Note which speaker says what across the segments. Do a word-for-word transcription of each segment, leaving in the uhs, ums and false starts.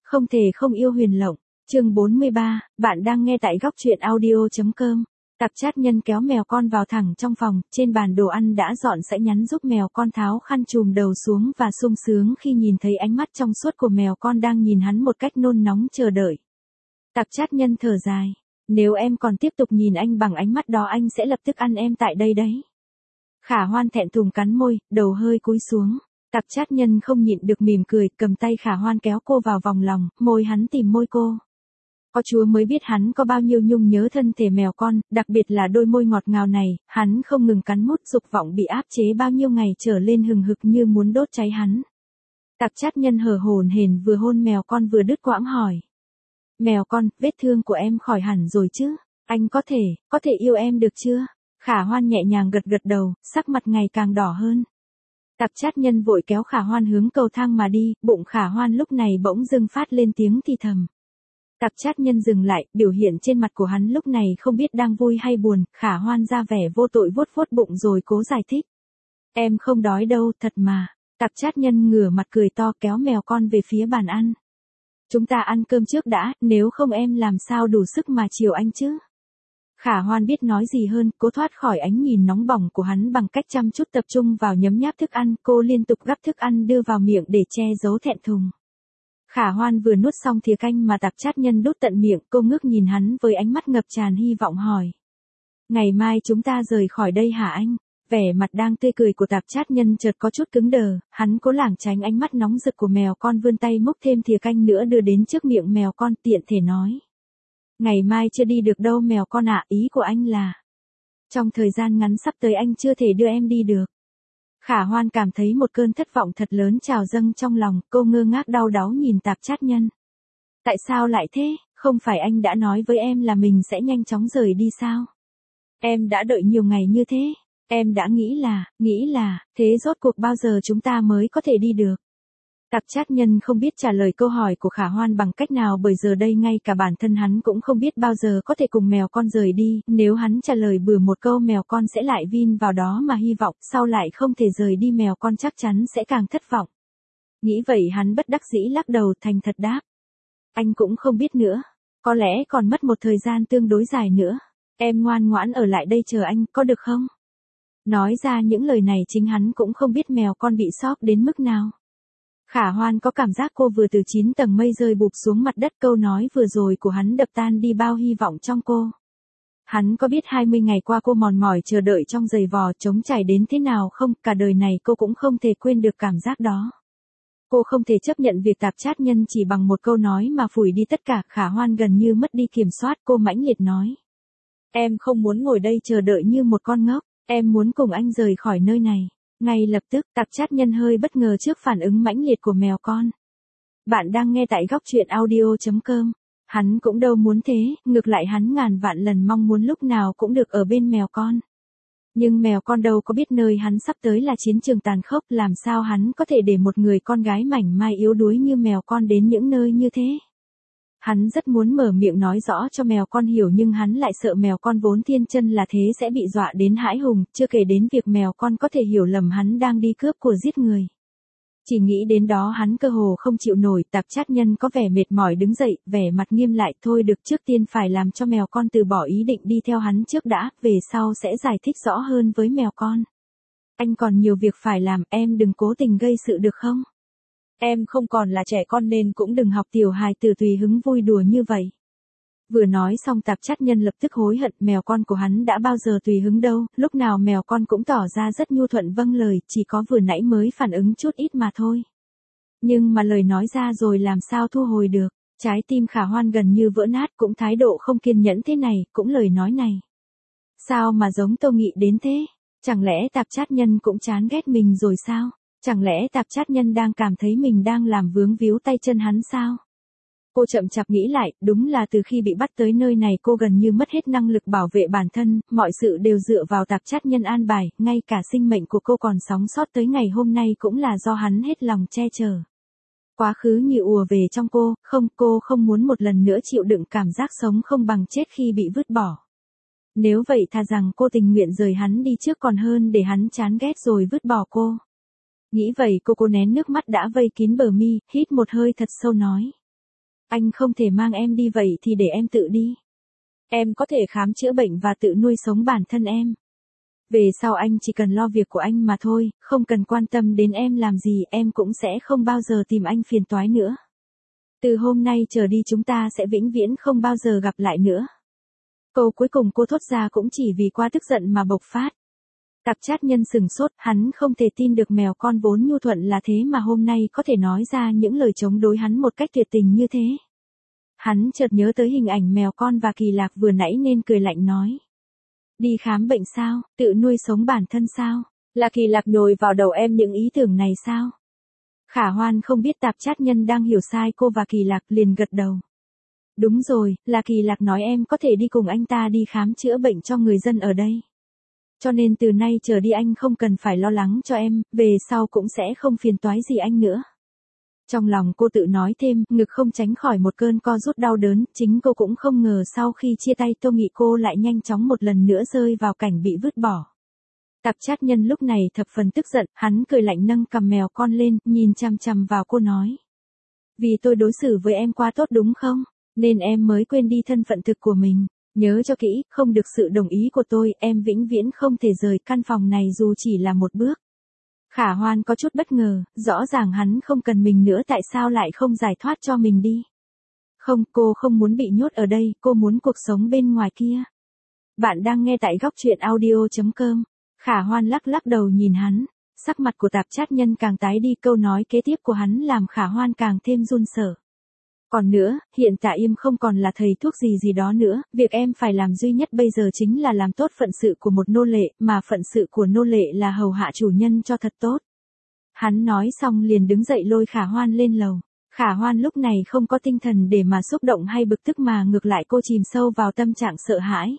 Speaker 1: Không thể không yêu Huyền Lộng. Chương bốn mươi ba, bạn đang nghe tại góc truyện audio chấm com. Tạp chát nhân kéo mèo con vào thẳng trong phòng, trên bàn đồ ăn đã dọn sẽ nhắn giúp mèo con tháo khăn trùm đầu xuống và sung sướng khi nhìn thấy ánh mắt trong suốt của mèo con đang nhìn hắn một cách nôn nóng chờ đợi. Tạp chát nhân thở dài. Nếu em còn tiếp tục nhìn anh bằng ánh mắt đó anh sẽ lập tức ăn em tại đây đấy. Khả Hoan thẹn thùng cắn môi, đầu hơi cúi xuống. Tạp chát nhân không nhịn được mỉm cười, cầm tay Khả Hoan kéo cô vào vòng lòng, môi hắn tìm môi cô. Có Chúa mới biết hắn có bao nhiêu nhung nhớ thân thể mèo con, đặc biệt là đôi môi ngọt ngào này, hắn không ngừng cắn mút, dục vọng bị áp chế bao nhiêu ngày trở lên hừng hực như muốn đốt cháy hắn. Tạp chát nhân hờ hổn hển vừa hôn mèo con vừa đứt quãng hỏi. Mèo con, vết thương của em khỏi hẳn rồi chứ? Anh có thể, có thể yêu em được chưa? Khả Hoan nhẹ nhàng gật gật đầu, sắc mặt ngày càng đỏ hơn. Tạp chát nhân vội kéo Khả Hoan hướng cầu thang mà đi, bụng Khả Hoan lúc này bỗng dưng phát lên tiếng thì thầm. Tạp chát nhân dừng lại, biểu hiện trên mặt của hắn lúc này không biết đang vui hay buồn, Khả Hoan ra vẻ vô tội vuốt vuốt bụng rồi cố giải thích. Em không đói đâu, thật mà. Tạp chát nhân ngửa mặt cười to kéo mèo con về phía bàn ăn. Chúng ta ăn cơm trước đã, nếu không em làm sao đủ sức mà chiều anh chứ? Khả Hoan biết nói gì hơn, cố thoát khỏi ánh nhìn nóng bỏng của hắn bằng cách chăm chút tập trung vào nhấm nháp thức ăn, cô liên tục gắp thức ăn đưa vào miệng để che giấu thẹn thùng. Khả Hoan vừa nuốt xong thìa canh mà tạp chát nhân đút tận miệng, cô ngước nhìn hắn với ánh mắt ngập tràn hy vọng hỏi. Ngày mai chúng ta rời khỏi đây hả anh? Vẻ mặt đang tươi cười của tạp chát nhân chợt có chút cứng đờ, hắn cố lảng tránh ánh mắt nóng rực của mèo con vươn tay múc thêm thìa canh nữa đưa đến trước miệng mèo con tiện thể nói. Ngày mai chưa đi được đâu mèo con ạ, ý của anh là. Trong thời gian ngắn sắp tới anh chưa thể đưa em đi được. Khả Hoan cảm thấy một cơn thất vọng thật lớn trào dâng trong lòng, cô ngơ ngác đau đáu nhìn tạp chát nhân. Tại sao lại thế, không phải anh đã nói với em là mình sẽ nhanh chóng rời đi sao? Em đã đợi nhiều ngày như thế, em đã nghĩ là, nghĩ là, thế rốt cuộc bao giờ chúng ta mới có thể đi được? Tạp chát nhân không biết trả lời câu hỏi của Khả Hoan bằng cách nào bởi giờ đây ngay cả bản thân hắn cũng không biết bao giờ có thể cùng mèo con rời đi, nếu hắn trả lời bừa một câu mèo con sẽ lại vin vào đó mà hy vọng, sau lại không thể rời đi mèo con chắc chắn sẽ càng thất vọng. Nghĩ vậy hắn bất đắc dĩ lắc đầu thành thật đáp. Anh cũng không biết nữa, có lẽ còn mất một thời gian tương đối dài nữa, em ngoan ngoãn ở lại đây chờ anh, có được không? Nói ra những lời này chính hắn cũng không biết mèo con bị sốc đến mức nào. Khả Hoan có cảm giác cô vừa từ chín tầng mây rơi bụp xuống mặt đất, câu nói vừa rồi của hắn đập tan đi bao hy vọng trong cô. Hắn có biết hai mươi ngày qua cô mòn mỏi chờ đợi trong giày vò trống trải đến thế nào không, cả đời này cô cũng không thể quên được cảm giác đó. Cô không thể chấp nhận việc tạp chát nhân chỉ bằng một câu nói mà phủi đi tất cả, Khả Hoan gần như mất đi kiểm soát, cô mãnh liệt nói. Em không muốn ngồi đây chờ đợi như một con ngốc, em muốn cùng anh rời khỏi nơi này. Ngay lập tức, tạp chát nhân hơi bất ngờ trước phản ứng mãnh liệt của mèo con. Bạn đang nghe tại góc truyện audio chấm com. Hắn cũng đâu muốn thế, ngược lại hắn ngàn vạn lần mong muốn lúc nào cũng được ở bên mèo con. Nhưng mèo con đâu có biết nơi hắn sắp tới là chiến trường tàn khốc, làm sao hắn có thể để một người con gái mảnh mai yếu đuối như mèo con đến những nơi như thế. Hắn rất muốn mở miệng nói rõ cho mèo con hiểu nhưng hắn lại sợ mèo con vốn thiên chân là thế sẽ bị dọa đến hãi hùng, chưa kể đến việc mèo con có thể hiểu lầm hắn đang đi cướp của giết người. Chỉ nghĩ đến đó hắn cơ hồ không chịu nổi, tạp chát nhân có vẻ mệt mỏi đứng dậy, vẻ mặt nghiêm lại, thôi được trước tiên phải làm cho mèo con từ bỏ ý định đi theo hắn trước đã, về sau sẽ giải thích rõ hơn với mèo con. Anh còn nhiều việc phải làm, em đừng cố tình gây sự được không? Em không còn là trẻ con nên cũng đừng học tiểu hài tử tùy hứng vui đùa như vậy. Vừa nói xong tạp chát nhân lập tức hối hận, mèo con của hắn đã bao giờ tùy hứng đâu, lúc nào mèo con cũng tỏ ra rất nhu thuận vâng lời, chỉ có vừa nãy mới phản ứng chút ít mà thôi. Nhưng mà lời nói ra rồi làm sao thu hồi được, trái tim Khả Hoan gần như vỡ nát, cũng thái độ không kiên nhẫn thế này, cũng lời nói này. Sao mà giống Tô Nghị đến thế, chẳng lẽ tạp chát nhân cũng chán ghét mình rồi sao? Chẳng lẽ tạp chát nhân đang cảm thấy mình đang làm vướng víu tay chân hắn sao? Cô chậm chạp nghĩ lại, đúng là từ khi bị bắt tới nơi này cô gần như mất hết năng lực bảo vệ bản thân, mọi sự đều dựa vào tạp chát nhân an bài, ngay cả sinh mệnh của cô còn sống sót tới ngày hôm nay cũng là do hắn hết lòng che chở. Quá khứ như ùa về trong cô, không, cô không muốn một lần nữa chịu đựng cảm giác sống không bằng chết khi bị vứt bỏ. Nếu vậy thà rằng cô tình nguyện rời hắn đi trước còn hơn để hắn chán ghét rồi vứt bỏ cô. Nghĩ vậy cô cố nén nước mắt đã vây kín bờ mi, hít một hơi thật sâu nói. Anh không thể mang em đi vậy thì để em tự đi. Em có thể khám chữa bệnh và tự nuôi sống bản thân em. Về sau anh chỉ cần lo việc của anh mà thôi, không cần quan tâm đến em làm gì, em cũng sẽ không bao giờ tìm anh phiền toái nữa. Từ hôm nay trở đi chúng ta sẽ vĩnh viễn không bao giờ gặp lại nữa. Câu cuối cùng cô thốt ra cũng chỉ vì quá tức giận mà bộc phát. Tạp chát nhân sừng sốt, hắn không thể tin được mèo con vốn nhu thuận là thế mà hôm nay có thể nói ra những lời chống đối hắn một cách tuyệt tình như thế. Hắn chợt nhớ tới hình ảnh mèo con và Kỳ Lạc vừa nãy nên cười lạnh nói. Đi khám bệnh sao, tự nuôi sống bản thân sao, là Kỳ Lạc nhồi vào đầu em những ý tưởng này sao? Khả Hoan không biết tạp chát nhân đang hiểu sai cô và Kỳ Lạc liền gật đầu. Đúng rồi, là Kỳ Lạc nói em có thể đi cùng anh ta đi khám chữa bệnh cho người dân ở đây. Cho nên từ nay trở đi anh không cần phải lo lắng cho em, về sau cũng sẽ không phiền toái gì anh nữa. Trong lòng cô tự nói thêm, ngực không tránh khỏi một cơn co rút đau đớn, chính cô cũng không ngờ sau khi chia tay Tô Nghị cô lại nhanh chóng một lần nữa rơi vào cảnh bị vứt bỏ. Tạp chát nhân lúc này thập phần tức giận, hắn cười lạnh nâng cầm mèo con lên, nhìn chằm chằm vào cô nói. Vì tôi đối xử với em quá tốt đúng không? Nên em mới quên đi thân phận thực của mình. Nhớ cho kỹ, không được sự đồng ý của tôi, em vĩnh viễn không thể rời căn phòng này dù chỉ là một bước. Khả Hoan có chút bất ngờ, rõ ràng hắn không cần mình nữa tại sao lại không giải thoát cho mình đi. Không, cô không muốn bị nhốt ở đây, cô muốn cuộc sống bên ngoài kia. Bạn đang nghe tại góc truyện audio chấm com. Khả Hoan lắc lắc đầu nhìn hắn, sắc mặt của tạp chát nhân càng tái đi, câu nói kế tiếp của hắn làm Khả Hoan càng thêm run sợ. Còn nữa, hiện tại im không còn là thầy thuốc gì gì đó nữa, việc em phải làm duy nhất bây giờ chính là làm tốt phận sự của một nô lệ, mà phận sự của nô lệ là hầu hạ chủ nhân cho thật tốt. Hắn nói xong liền đứng dậy lôi Khả Hoan lên lầu. Khả Hoan lúc này không có tinh thần để mà xúc động hay bực tức mà ngược lại cô chìm sâu vào tâm trạng sợ hãi.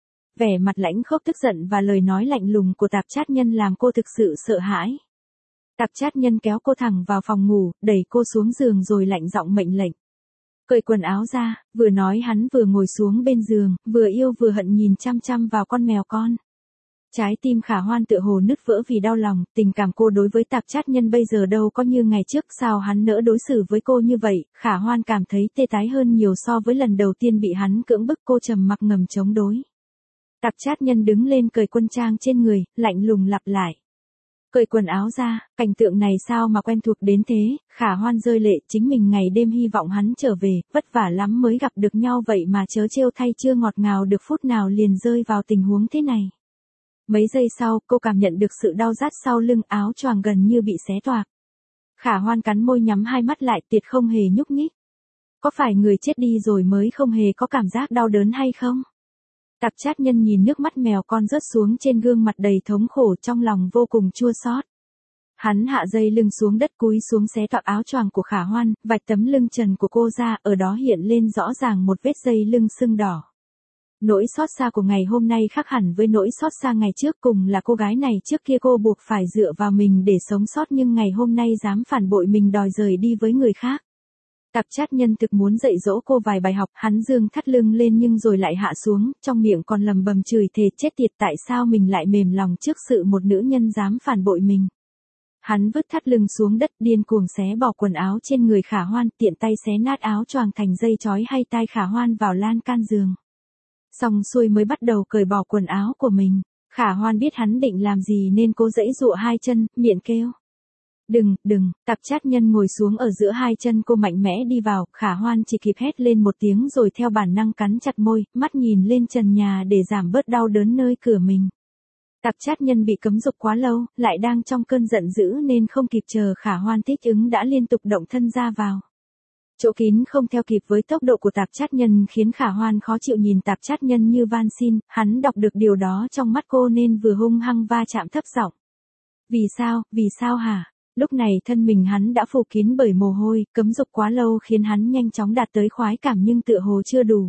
Speaker 1: Vẻ mặt lãnh khốc tức giận và lời nói lạnh lùng của tạp chát nhân làm cô thực sự sợ hãi. Tạp chát nhân kéo cô thẳng vào phòng ngủ, đẩy cô xuống giường rồi lạnh giọng mệnh lệnh. Cởi quần áo ra, vừa nói hắn vừa ngồi xuống bên giường, vừa yêu vừa hận nhìn chăm chăm vào con mèo con. Trái tim Khả Hoan tựa hồ nứt vỡ vì đau lòng, tình cảm cô đối với tạp chát nhân bây giờ đâu có như ngày trước, sao hắn nỡ đối xử với cô như vậy, Khả Hoan cảm thấy tê tái hơn nhiều so với lần đầu tiên bị hắn cưỡng bức, cô trầm mặc ngầm chống đối. Tạp chát nhân đứng lên cởi quân trang trên người, lạnh lùng lặp lại. Cởi quần áo ra, cảnh tượng này sao mà quen thuộc đến thế, Khả Hoan rơi lệ, chính mình ngày đêm hy vọng hắn trở về, vất vả lắm mới gặp được nhau vậy mà chớ trêu thay chưa ngọt ngào được phút nào liền rơi vào tình huống thế này. Mấy giây sau, cô cảm nhận được sự đau rát sau lưng, áo choàng gần như bị xé toạc. Khả Hoan cắn môi nhắm hai mắt lại, tuyệt không hề nhúc nhích. Có phải người chết đi rồi mới không hề có cảm giác đau đớn hay không? Tạp chát nhân nhìn nước mắt mèo con rớt xuống trên gương mặt đầy thống khổ, trong lòng vô cùng chua xót. Hắn hạ dây lưng xuống đất, cúi xuống xé toạc áo choàng của Khả Hoan, vạch tấm lưng trần của cô ra, ở đó hiện lên rõ ràng một vết dây lưng sưng đỏ. Nỗi xót xa của ngày hôm nay khác hẳn với nỗi xót xa ngày trước, cùng là cô gái này trước kia cô buộc phải dựa vào mình để sống sót nhưng ngày hôm nay dám phản bội mình đòi rời đi với người khác. Tạp chát nhân thực muốn dạy dỗ cô vài bài học, hắn dương thắt lưng lên nhưng rồi lại hạ xuống, trong miệng còn lầm bầm chửi thề chết tiệt, tại sao mình lại mềm lòng trước sự một nữ nhân dám phản bội mình. Hắn vứt thắt lưng xuống đất, điên cuồng xé bỏ quần áo trên người Khả Hoan, tiện tay xé nát áo choàng thành dây chói hay tai Khả Hoan vào lan can giường. Xong xuôi mới bắt đầu cởi bỏ quần áo của mình. Khả Hoan biết hắn định làm gì nên cố giãy giụa hai chân, miệng kêu. Đừng, đừng, tạp chát nhân ngồi xuống ở giữa hai chân cô mạnh mẽ đi vào, Khả Hoan chỉ kịp hét lên một tiếng rồi theo bản năng cắn chặt môi, mắt nhìn lên trần nhà để giảm bớt đau đớn nơi cửa mình. Tạp chát nhân bị cấm dục quá lâu, lại đang trong cơn giận dữ nên không kịp chờ Khả Hoan thích ứng đã liên tục động thân ra vào. Chỗ kín không theo kịp với tốc độ của tạp chát nhân khiến Khả Hoan khó chịu nhìn tạp chát nhân như van xin, hắn đọc được điều đó trong mắt cô nên vừa hung hăng va chạm thấp giọng. Vì sao, vì sao hả? Lúc này thân mình hắn đã phủ kín bởi mồ hôi, cấm dục quá lâu khiến hắn nhanh chóng đạt tới khoái cảm nhưng tựa hồ chưa đủ.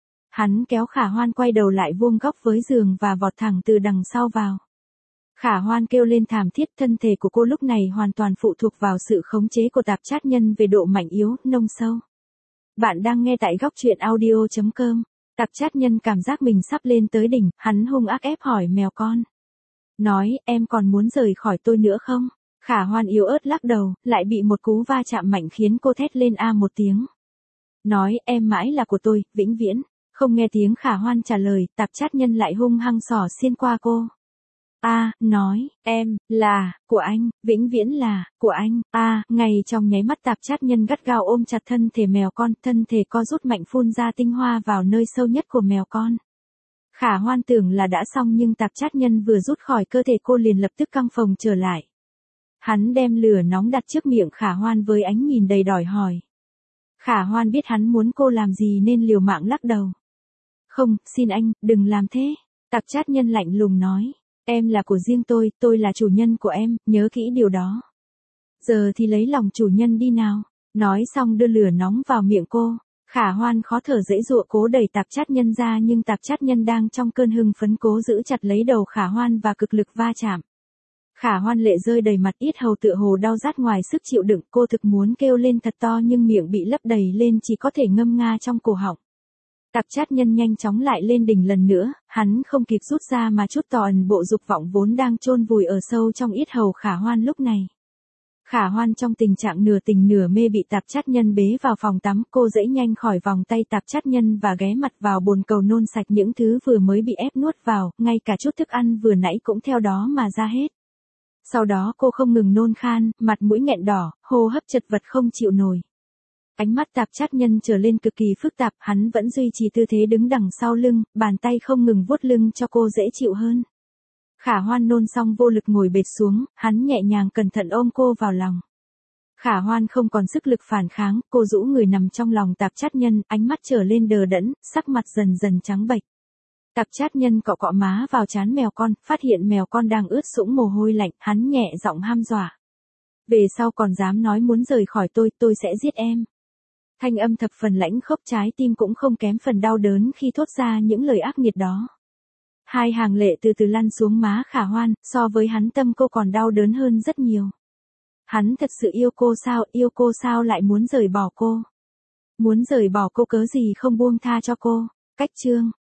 Speaker 1: Hắn kéo Khả Hoan quay đầu lại vuông góc với giường và vọt thẳng từ đằng sau vào. Khả Hoan kêu lên thảm thiết, thân thể của cô lúc này hoàn toàn phụ thuộc vào sự khống chế của tạp chát nhân về độ mạnh yếu, nông sâu. Bạn đang nghe tại góc truyện audio chấm com. Tạp chát nhân cảm giác mình sắp lên tới đỉnh, hắn hung ác ép hỏi mèo con. Nói, em còn muốn rời khỏi tôi nữa không? Khả Hoan yếu ớt lắc đầu, lại bị một cú va chạm mạnh khiến cô thét lên a một tiếng. nói em mãi là của tôi, vĩnh viễn. Không nghe tiếng Khả Hoan trả lời, tạp chát nhân lại hung hăng xỏ xiên qua cô. A, nói, em, là, của anh, vĩnh viễn là, của anh. A, ngay trong nháy mắt tạp chát nhân gắt gao ôm chặt thân thể mèo con, thân thể co rút mạnh phun ra tinh hoa vào nơi sâu nhất của mèo con. Khả Hoan tưởng là đã xong nhưng tạp chát nhân vừa rút khỏi cơ thể cô liền lập tức căng phồng trở lại. Hắn đem lửa nóng đặt trước miệng Khả Hoan với ánh nhìn đầy đòi hỏi. Khả Hoan biết hắn muốn cô làm gì nên liều mạng lắc đầu. Không, xin anh, đừng làm thế. Tạp chát nhân lạnh lùng nói. Em là của riêng tôi, tôi là chủ nhân của em, nhớ kỹ điều đó. Giờ thì lấy lòng chủ nhân đi nào. Nói xong đưa lửa nóng vào miệng cô. Khả Hoan khó thở dãy dụa cố đẩy tạp chát nhân ra nhưng tạp chát nhân đang trong cơn hưng phấn cố giữ chặt lấy đầu Khả Hoan và cực lực va chạm. Khả Hoan lệ rơi đầy mặt, yết hầu tựa hồ đau rát ngoài sức chịu đựng, cô thực muốn kêu lên thật to nhưng miệng bị lấp đầy lên chỉ có thể ngâm nga trong cổ họng. Tạp chát nhân nhanh chóng lại lên đỉnh lần nữa, hắn không kịp rút ra mà chút tò ẩn bộ dục vọng vốn đang chôn vùi ở sâu trong yết hầu Khả Hoan lúc này. Khả Hoan trong tình trạng nửa tỉnh nửa mê bị tạp chát nhân bế vào phòng tắm, cô dãy nhanh khỏi vòng tay tạp chát nhân và ghé mặt vào bồn cầu nôn sạch những thứ vừa mới bị ép nuốt vào, ngay cả chút thức ăn vừa nãy cũng theo đó mà ra hết. Sau đó cô không ngừng nôn khan, mặt mũi nghẹn đỏ, hô hấp chật vật không chịu nổi. Ánh mắt tạp chát nhân trở lên cực kỳ phức tạp, hắn vẫn duy trì tư thế đứng đằng sau lưng, bàn tay không ngừng vuốt lưng cho cô dễ chịu hơn. Khả Hoan nôn xong vô lực ngồi bệt xuống, hắn nhẹ nhàng cẩn thận ôm cô vào lòng. Khả Hoan không còn sức lực phản kháng, cô rũ người nằm trong lòng tạp chát nhân, ánh mắt trở lên đờ đẫn, sắc mặt dần dần trắng bệch. Tạp chát nhân cọ cọ má vào trán mèo con, phát hiện mèo con đang ướt sũng mồ hôi lạnh, hắn nhẹ giọng ham dọa. Về sau còn dám nói muốn rời khỏi tôi, tôi sẽ giết em. Thanh âm thập phần lãnh khốc, trái tim cũng không kém phần đau đớn khi thốt ra những lời ác nghiệt đó. Hai hàng lệ từ từ lăn xuống má Khả Hoan, so với hắn tâm cô còn đau đớn hơn rất nhiều. Hắn thật sự yêu cô sao, yêu cô sao lại muốn rời bỏ cô. Muốn rời bỏ cô cớ gì không buông tha cho cô. Cách chương